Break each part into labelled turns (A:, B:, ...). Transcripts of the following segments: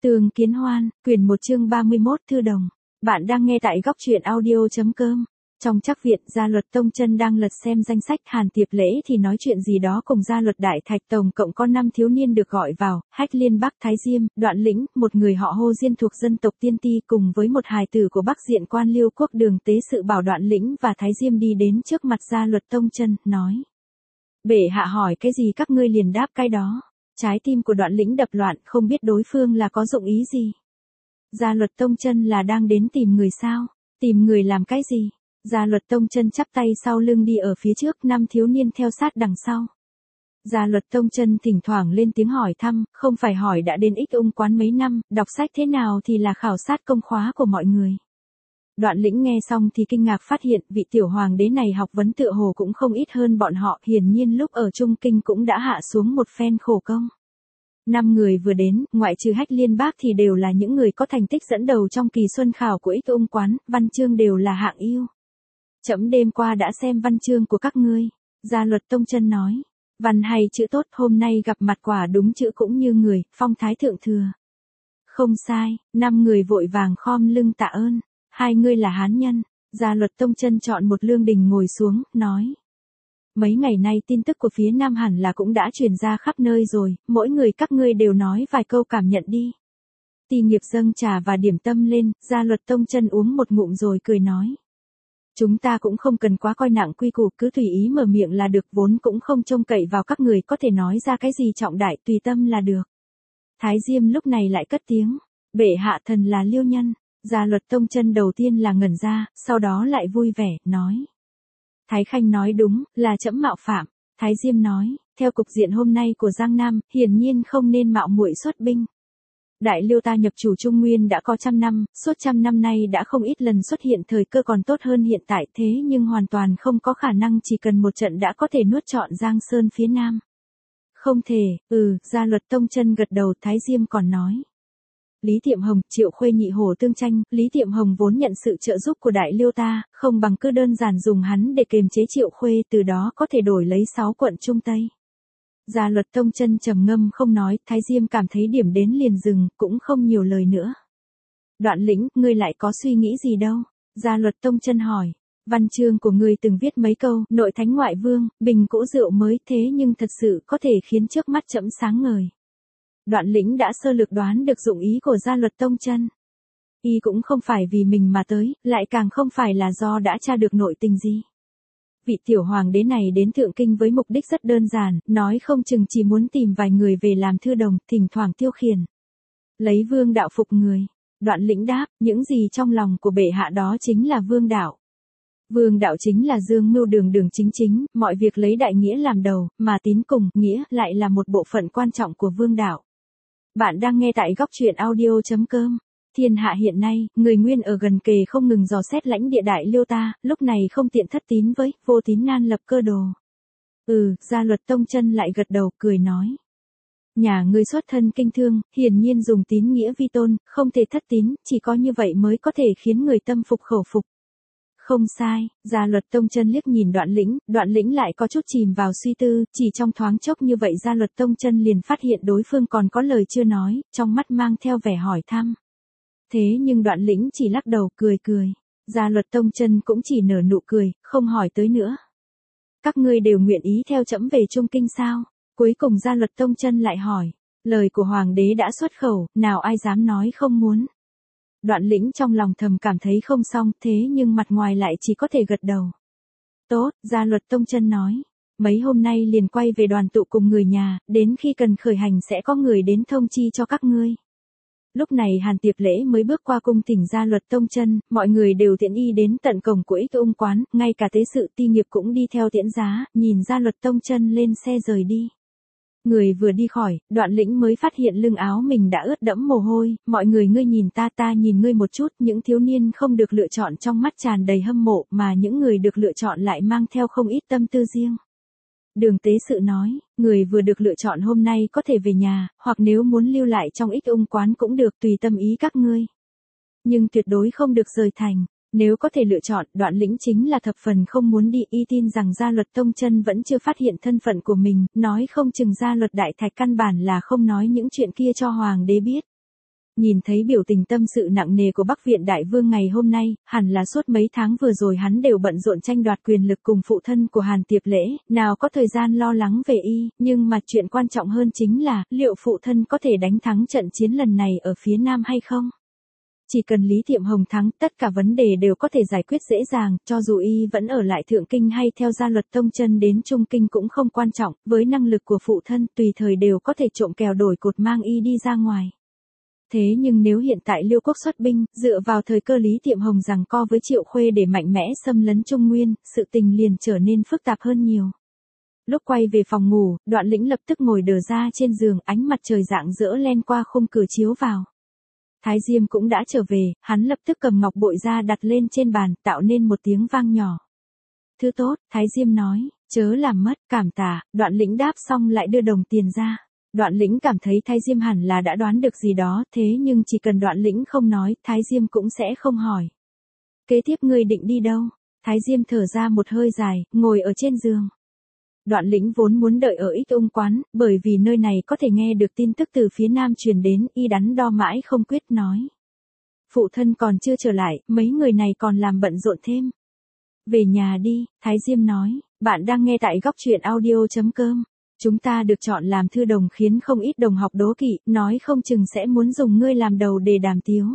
A: Tường Kiến Hoan, quyển 1 chương 31 Thư Đồng. Bạn đang nghe tại góc truyện audio.com. Trong trắc viện, Gia Luật Tông Chân đang lật xem danh sách. Hàn Tiệp Lễ thì nói chuyện gì đó cùng Gia Luật Đại Thạch. Tổng cộng có 5 thiếu niên được gọi vào: Hách Liên Bắc Thái Diêm, Đoạn Lĩnh, một người họ Hồ Diên thuộc dân tộc Tiên Ti, cùng với một hài tử của Bắc Diện quan Liêu Quốc Đường tế sự bảo Đoạn Lĩnh và Thái Diêm đi đến trước mặt Gia Luật Tông Chân, nói: Bệ hạ hỏi cái gì các ngươi liền đáp cái đó. Trái tim của Đoạn Lĩnh đập loạn, không biết đối phương là có dụng ý gì. Gia Luật Tông Chân là đang đến tìm người sao? Tìm người làm cái gì? Gia Luật Tông Chân chắp tay sau lưng đi ở phía trước, 5 thiếu niên theo sát đằng sau. Gia Luật Tông Chân thỉnh thoảng lên tiếng hỏi thăm, không phải hỏi đã đến Ích Ung quán mấy năm, đọc sách thế nào thì là khảo sát công khóa của mọi người. Đoạn Lĩnh nghe xong thì kinh ngạc phát hiện vị tiểu hoàng đế này học vấn tựa hồ cũng không ít hơn bọn họ, hiển nhiên lúc ở Trung Kinh cũng đã hạ xuống một phen khổ công. 5 người vừa đến, ngoại trừ Hách Liên Bác thì đều là những người có thành tích dẫn đầu trong kỳ xuân khảo của Ích Ung quán, văn chương đều là hạng ưu. Trẫm đêm qua đã xem văn chương của các ngươi. Gia Luật Tông Chân nói, văn hay chữ tốt, hôm nay gặp mặt quả đúng chữ cũng như người, phong thái thượng thừa. Không sai. 5 người vội vàng khom lưng tạ ơn. Hai ngươi là hán nhân. Gia Luật Tông Chân chọn một lương đình ngồi xuống, nói: Mấy ngày nay tin tức của phía Nam hẳn là cũng đã truyền ra khắp nơi rồi, mỗi người các ngươi đều nói vài câu cảm nhận đi. Ti Nghiệp dâng trà và điểm tâm lên, Gia Luật Tông Chân uống một ngụm rồi cười nói: Chúng ta cũng không cần quá coi nặng quy củ, cứ tùy ý mở miệng là được, vốn cũng không trông cậy vào các người có thể nói ra cái gì trọng đại, tùy tâm là được. Thái Diêm lúc này lại cất tiếng: Bệ hạ thần là Liêu nhân. Gia Luật Tông Chân đầu tiên là ngẩn ra, sau đó lại vui vẻ, nói: Thái Khanh nói đúng, là trẫm mạo phạm. Thái Diêm nói: Theo cục diện hôm nay của Giang Nam, hiển nhiên không nên mạo muội xuất binh. Đại Liêu ta nhập chủ Trung Nguyên đã có 100 năm, suốt 100 năm nay đã không ít lần xuất hiện thời cơ còn tốt hơn hiện tại, thế nhưng hoàn toàn không có khả năng chỉ cần một trận đã có thể nuốt trọn Giang Sơn phía Nam. Không thể. Gia Luật Tông Chân gật đầu. Thái Diêm còn nói: Lý Tiệm Hồng, Triệu Khuê nhị hổ tương tranh, Lý Tiệm Hồng vốn nhận sự trợ giúp của Đại Liêu ta, không bằng cứ đơn giản dùng hắn để kiềm chế Triệu Khuê, từ đó có thể đổi lấy 6 quận Trung Tây. Gia Luật Tông Chân trầm ngâm không nói, Thái Diêm cảm thấy điểm đến liền dừng, cũng không nhiều lời nữa. Đoạn Lĩnh, ngươi lại có suy nghĩ gì đâu? Gia Luật Tông Chân hỏi. Văn chương của ngươi từng viết mấy câu, nội thánh ngoại vương, bình cũ rượu mới, thế nhưng thật sự có thể khiến trước mắt trẫm sáng ngời. Đoạn Lĩnh đã sơ lược đoán được dụng ý của Gia Luật Tông Chân. Y cũng không phải vì mình mà tới, lại càng không phải là do đã tra được nội tình gì. Vị tiểu hoàng đế này đến Thượng Kinh với mục đích rất đơn giản, nói không chừng chỉ muốn tìm vài người về làm thư đồng, thỉnh thoảng tiêu khiển. Lấy vương đạo phục người. Đoạn Lĩnh đáp: Những gì trong lòng của bệ hạ đó chính là vương đạo. Vương đạo chính là dương mưu đường đường chính chính, mọi việc lấy đại nghĩa làm đầu, mà tín cùng nghĩa lại là một bộ phận quan trọng của vương đạo. Bạn đang nghe tại góc truyện audio.com. Thiên hạ hiện nay, người Nguyên ở gần kề không ngừng dò xét lãnh địa Đại Liêu ta, lúc này không tiện thất tín với, vô tín nan lập cơ đồ. Gia Luật Tông Chân lại gật đầu, cười nói: Nhà ngươi xuất thân kinh thương, hiển nhiên dùng tín nghĩa vi tôn, không thể thất tín, chỉ có như vậy mới có thể khiến người tâm phục khẩu phục. Không sai. Gia Luật Tông Chân liếc nhìn Đoạn Lĩnh lại có chút chìm vào suy tư, chỉ trong thoáng chốc như vậy Gia Luật Tông Chân liền phát hiện đối phương còn có lời chưa nói, trong mắt mang theo vẻ hỏi thăm. Thế nhưng Đoạn Lĩnh chỉ lắc đầu, cười cười. Gia Luật Tông Chân cũng chỉ nở nụ cười, không hỏi tới nữa. Các ngươi đều nguyện ý theo trẫm về Trung Kinh sao? Cuối cùng Gia Luật Tông Chân lại hỏi. Lời của hoàng đế đã xuất khẩu, nào ai dám nói không muốn. Đoạn Lĩnh trong lòng thầm cảm thấy không xong, thế nhưng mặt ngoài lại chỉ có thể gật đầu. Tốt. Gia Luật Tông Chân nói. Mấy hôm nay liền quay về đoàn tụ cùng người nhà, đến khi cần khởi hành sẽ có người đến thông chi cho các ngươi. Lúc này Hàn Tiệp Lễ mới bước qua cung thỉnh Gia Luật Tông Chân, mọi người đều tiễn y đến tận cổng của Ích Ung quán, ngay cả tế sự Ti Nghiệp cũng đi theo tiễn giá, nhìn Gia Luật Tông Chân lên xe rời đi. Người vừa đi khỏi, Đoạn Lĩnh mới phát hiện lưng áo mình đã ướt đẫm mồ hôi, mọi người ngươi nhìn ta nhìn ngươi một chút, những thiếu niên không được lựa chọn trong mắt tràn đầy hâm mộ, mà những người được lựa chọn lại mang theo không ít tâm tư riêng. Đường tế sự nói, người vừa được lựa chọn hôm nay có thể về nhà, hoặc nếu muốn lưu lại trong Ích Ung quán cũng được, tùy tâm ý các ngươi. Nhưng tuyệt đối không được rời thành. Nếu có thể lựa chọn, Đoạn Lĩnh chính là thập phần không muốn đi, y tin rằng Gia Luật Tông Chân vẫn chưa phát hiện thân phận của mình, nói không chừng Gia Luật Đại Thạch căn bản là không nói những chuyện kia cho hoàng đế biết. Nhìn thấy biểu tình tâm sự nặng nề của Bắc Viện Đại Vương ngày hôm nay, hẳn là suốt mấy tháng vừa rồi hắn đều bận rộn tranh đoạt quyền lực cùng phụ thân của Hàn Tiệp Lễ, nào có thời gian lo lắng về y, nhưng mà chuyện quan trọng hơn chính là, liệu phụ thân có thể đánh thắng trận chiến lần này ở phía Nam hay không? Chỉ cần Lý Tiệm Hồng thắng, tất cả vấn đề đều có thể giải quyết dễ dàng, cho dù y vẫn ở lại Thượng Kinh hay theo gia luật tông chân đến Trung Kinh cũng không quan trọng, với năng lực của phụ thân tùy thời đều có thể trộm kèo đổi cột mang y đi ra ngoài. Thế nhưng nếu hiện tại Liêu Quốc xuất binh, dựa vào thời cơ Lý Tiệm Hồng giằng co với Triệu Khuê để mạnh mẽ xâm lấn Trung Nguyên, sự tình liền trở nên phức tạp hơn nhiều. Lúc quay về phòng ngủ, Đoạn Lĩnh lập tức ngồi đờ ra trên giường, ánh mặt trời rạng rỡ len qua khung cửa chiếu vào. Thái Diêm cũng đã trở về, hắn lập tức cầm ngọc bội ra đặt lên trên bàn, tạo nên một tiếng vang nhỏ. Thứ tốt, Thái Diêm nói, chớ làm mất, cảm tạ. Đoạn Lĩnh đáp xong lại đưa đồng tiền ra. Đoạn Lĩnh cảm thấy Thái Diêm hẳn là đã đoán được gì đó, thế nhưng chỉ cần Đoạn Lĩnh không nói, Thái Diêm cũng sẽ không hỏi. Kế tiếp ngươi định đi đâu? Thái Diêm thở ra một hơi dài, ngồi ở trên giường. Đoạn Lĩnh vốn muốn đợi ở Ích Ung quán, bởi vì nơi này có thể nghe được tin tức từ phía Nam truyền đến, y đắn đo mãi không quyết nói. Phụ thân còn chưa trở lại, mấy người này còn làm bận rộn thêm. Về nhà đi, Thái Diêm nói, bạn đang nghe tại góc truyện audio.com. Chúng ta được chọn làm thư đồng khiến không ít đồng học đố kỵ, nói không chừng sẽ muốn dùng ngươi làm đầu để đàm tiếu.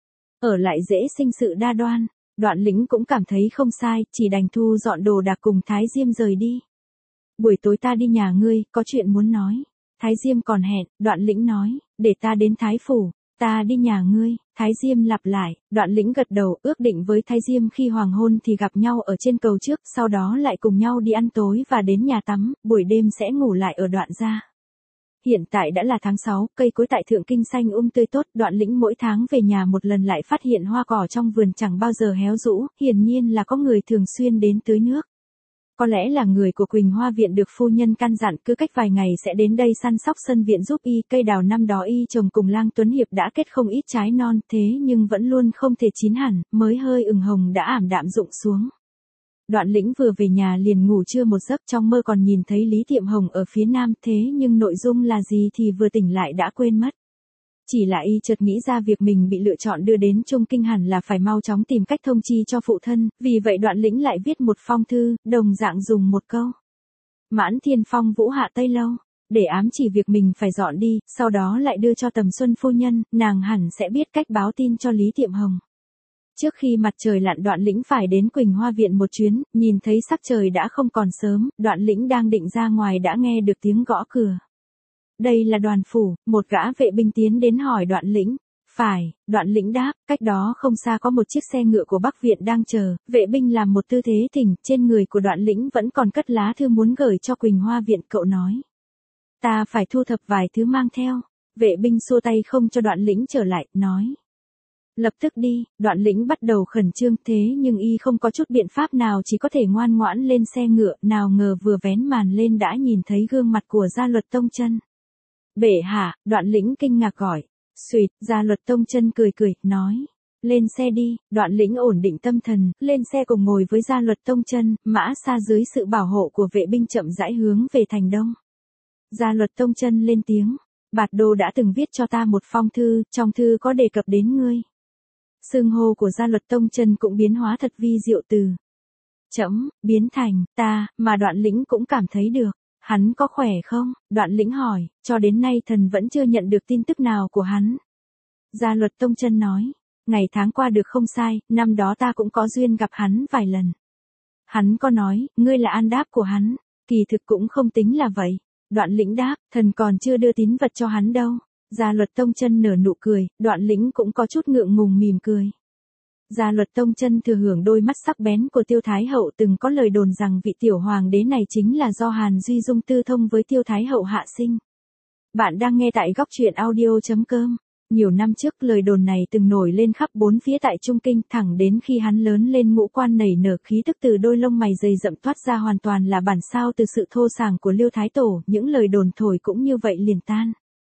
A: Ở lại dễ sinh sự đa đoan, Đoạn Lĩnh cũng cảm thấy không sai, chỉ đành thu dọn đồ đạc cùng Thái Diêm rời đi. Buổi tối ta đi nhà ngươi, có chuyện muốn nói. Thái Diêm còn hẹn, Đoạn Lĩnh nói, để ta đến Thái Phủ, ta đi nhà ngươi. Thái Diêm lặp lại, Đoạn Lĩnh gật đầu, ước định với Thái Diêm khi hoàng hôn thì gặp nhau ở trên cầu trước, sau đó lại cùng nhau đi ăn tối và đến nhà tắm, buổi đêm sẽ ngủ lại ở Đoạn gia. Hiện tại đã là tháng 6, cây cối tại Thượng Kinh xanh tươi tốt, Đoạn Lĩnh mỗi tháng về nhà một lần lại phát hiện hoa cỏ trong vườn chẳng bao giờ héo rũ, hiển nhiên là có người thường xuyên đến tưới nước. Có lẽ là người của Quỳnh Hoa Viện được phu nhân căn dặn cứ cách vài ngày sẽ đến đây săn sóc sân viện giúp y, cây đào năm đó y trồng cùng Lang Tuấn Hiệp đã kết không ít trái non, thế nhưng vẫn luôn không thể chín hẳn, mới hơi ửng hồng đã ảm đạm rụng xuống. Đoạn Lĩnh vừa về nhà liền ngủ trưa một giấc, trong mơ còn nhìn thấy Lý Tiệm Hồng ở phía Nam, thế nhưng nội dung là gì thì vừa tỉnh lại đã quên mất. Chỉ là y chợt nghĩ ra việc mình bị lựa chọn đưa đến Trung Kinh hẳn là phải mau chóng tìm cách thông chi cho phụ thân, vì vậy Đoạn Lĩnh lại viết một phong thư, đồng dạng dùng một câu. Mãn Thiên Phong Vũ Hạ Tây Lâu, để ám chỉ việc mình phải dọn đi, sau đó lại đưa cho Tầm Xuân phu nhân, nàng hẳn sẽ biết cách báo tin cho Lý Tiệm Hồng. Trước khi mặt trời lặn Đoạn Lĩnh phải đến Quỳnh Hoa Viện một chuyến, nhìn thấy sắc trời đã không còn sớm, Đoạn Lĩnh đang định ra ngoài đã nghe được tiếng gõ cửa. Đây là Đoàn phủ, một gã vệ binh tiến đến hỏi Đoạn Lĩnh. Phải, Đoạn Lĩnh đáp, cách đó không xa có một chiếc xe ngựa của Bắc Viện đang chờ, vệ binh làm một tư thế thỉnh, trên người của Đoạn Lĩnh vẫn còn cất lá thư muốn gửi cho Quỳnh Hoa Viện, cậu nói. Ta phải thu thập vài thứ mang theo, vệ binh xua tay không cho Đoạn Lĩnh trở lại, nói. Lập tức đi, Đoạn Lĩnh bắt đầu khẩn trương, thế nhưng y không có chút biện pháp nào, chỉ có thể ngoan ngoãn lên xe ngựa, nào ngờ vừa vén màn lên đã nhìn thấy gương mặt của Gia Luật Tông Chân. Bệ hạ, Đoạn Lĩnh kinh ngạc gọi. Xuyệt, Gia Luật Tông Chân cười cười, nói. Lên xe đi, Đoạn Lĩnh ổn định tâm thần, lên xe cùng ngồi với Gia Luật Tông Chân, mã xa dưới sự bảo hộ của vệ binh chậm rãi hướng về thành đông. Gia Luật Tông Chân lên tiếng. Bạt Đô đã từng viết cho ta một phong thư, trong thư có đề cập đến ngươi. Xưng hô của Gia Luật Tông Chân cũng biến hóa thật vi diệu, từ trẫm biến thành ta, mà Đoạn Lĩnh cũng cảm thấy được. Hắn có khỏe không? Đoạn Lĩnh hỏi, cho đến nay thần vẫn chưa nhận được tin tức nào của hắn. Gia Luật Tông Chân nói, ngày tháng qua được không sai, năm đó ta cũng có duyên gặp hắn vài lần. Hắn có nói, ngươi là an đáp của hắn, kỳ thực cũng không tính là vậy. Đoạn Lĩnh đáp, thần còn chưa đưa tín vật cho hắn đâu. Gia Luật Tông Chân nở nụ cười, Đoạn Lĩnh cũng có chút ngượng ngùng mỉm cười. Gia Luật Tông Chân thừa hưởng đôi mắt sắc bén của Tiêu Thái Hậu, từng có lời đồn rằng vị tiểu hoàng đế này chính là do Hàn Duy Dung tư thông với Tiêu Thái Hậu hạ sinh. Bạn đang nghe tại góc truyện audio.com. Nhiều năm trước lời đồn này từng nổi lên khắp bốn phía tại Trung Kinh, thẳng đến khi hắn lớn lên ngũ quan nảy nở khí tức từ đôi lông mày dày rậm toát ra hoàn toàn là bản sao từ sự thô sàng của Liêu Thái Tổ, những lời đồn thổi cũng như vậy liền tan.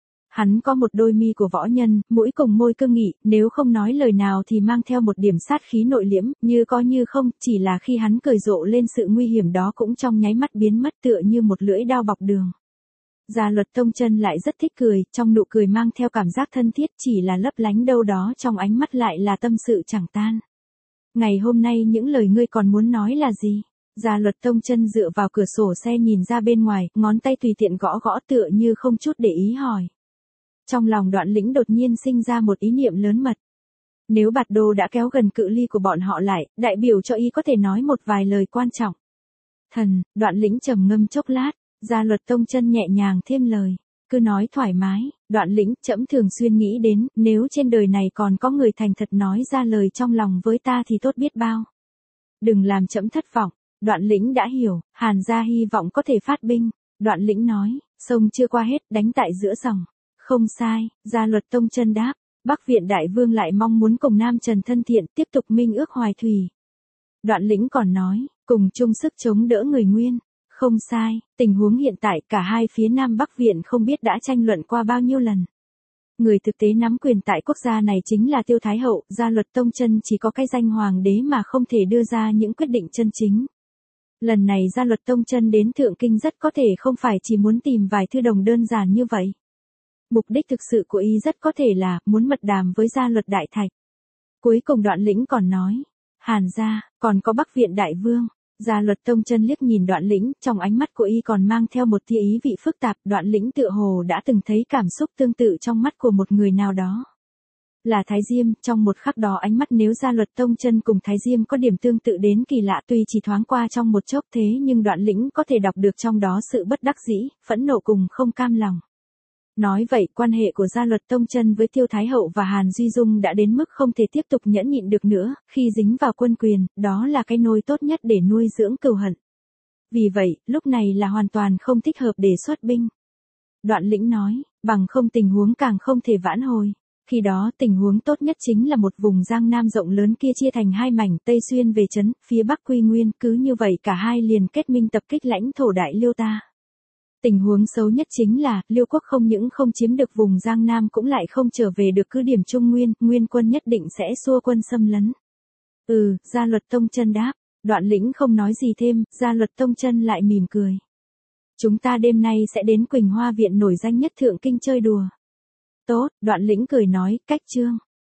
A: Hắn có một đôi mi của võ nhân, mũi cùng môi cương nghị, nếu không nói lời nào thì mang theo một điểm sát khí nội liễm, như có như không, chỉ là khi hắn cười rộ lên sự nguy hiểm đó cũng trong nháy mắt biến mất tựa như một lưỡi đao bọc đường. Gia Luật Tông Chân lại rất thích cười, trong nụ cười mang theo cảm giác thân thiết, chỉ là lấp lánh đâu đó trong ánh mắt lại là tâm sự chẳng tan. Ngày hôm nay những lời ngươi còn muốn nói là gì? Gia Luật Tông Chân dựa vào cửa sổ xe nhìn ra bên ngoài, ngón tay tùy tiện gõ gõ tựa như không chút để ý hỏi. Trong lòng Đoạn Lĩnh đột nhiên sinh ra một ý niệm lớn mật. Nếu Bạt Đô đã kéo gần cự ly của bọn họ lại, đại biểu cho ý có thể nói một vài lời quan trọng. Thần, Đoạn Lĩnh trầm ngâm chốc lát, Gia Luật Tông Chân nhẹ nhàng thêm lời. Cứ nói thoải mái, Đoạn Lĩnh, trẫm thường xuyên nghĩ đến, nếu trên đời này còn có người thành thật nói ra lời trong lòng với ta thì tốt biết bao. Đừng làm trẫm thất vọng. Đoạn Lĩnh đã hiểu, Hàn gia hy vọng có thể phát binh. Đoạn Lĩnh nói, sông chưa qua hết, đánh tại giữa dòng. Không sai, Gia Luật Tông Chân đáp, Bắc Viện Đại Vương lại mong muốn cùng Nam Trần thân thiện tiếp tục minh ước Hoài Thủy. Đoạn Lĩnh còn nói, cùng chung sức chống đỡ người Nguyên. Không sai, tình huống hiện tại cả hai phía Nam Bắc Viện không biết đã tranh luận qua bao nhiêu lần. Người thực tế nắm quyền tại quốc gia này chính là Tiêu Thái Hậu, Gia Luật Tông Chân chỉ có cái danh hoàng đế mà không thể đưa ra những quyết định chân chính. Lần này Gia Luật Tông Chân đến Thượng Kinh rất có thể không phải chỉ muốn tìm vài thư đồng đơn giản như vậy. Mục đích thực sự của y rất có thể là muốn mật đàm với Gia Luật Đại Thạch. Cuối cùng Đoạn Lĩnh còn nói, Hàn gia, còn có Bắc Viện Đại Vương. Gia Luật Tông Chân liếc nhìn Đoạn Lĩnh, trong ánh mắt của y còn mang theo một tia ý vị phức tạp. Đoạn Lĩnh tựa hồ đã từng thấy cảm xúc tương tự trong mắt của một người nào đó. Là Thái Diêm, trong một khắc đó ánh mắt nếu Gia Luật Tông Chân cùng Thái Diêm có điểm tương tự đến kỳ lạ, tuy chỉ thoáng qua trong một chốc thế nhưng Đoạn Lĩnh có thể đọc được trong đó sự bất đắc dĩ, phẫn nộ cùng không cam lòng. Nói vậy, quan hệ của Gia Luật Tông Chân với Tiêu Thái Hậu và Hàn Duy Dung đã đến mức không thể tiếp tục nhẫn nhịn được nữa, khi dính vào quân quyền, đó là cái nôi tốt nhất để nuôi dưỡng cừu hận. Vì vậy, lúc này là hoàn toàn không thích hợp để xuất binh. Đoạn Lĩnh nói, bằng không tình huống càng không thể vãn hồi. Khi đó tình huống tốt nhất chính là một vùng Giang Nam rộng lớn kia chia thành hai mảnh, Tây xuyên về trấn, phía Bắc quy nguyên, cứ như vậy cả hai liền kết minh tập kích lãnh thổ Đại Liêu ta. Tình huống xấu nhất chính là, Liêu quốc không những không chiếm được vùng Giang Nam cũng lại không trở về được cứ điểm Trung Nguyên, Nguyên quân nhất định sẽ xua quân xâm lấn. Gia Luật Tông Chân đáp, Đoạn Lĩnh không nói gì thêm, Gia Luật Tông Chân lại mỉm cười. Chúng ta đêm nay sẽ đến Quỳnh Hoa Viện nổi danh nhất Thượng Kinh chơi đùa. Tốt, Đoạn Lĩnh cười nói, cách chương.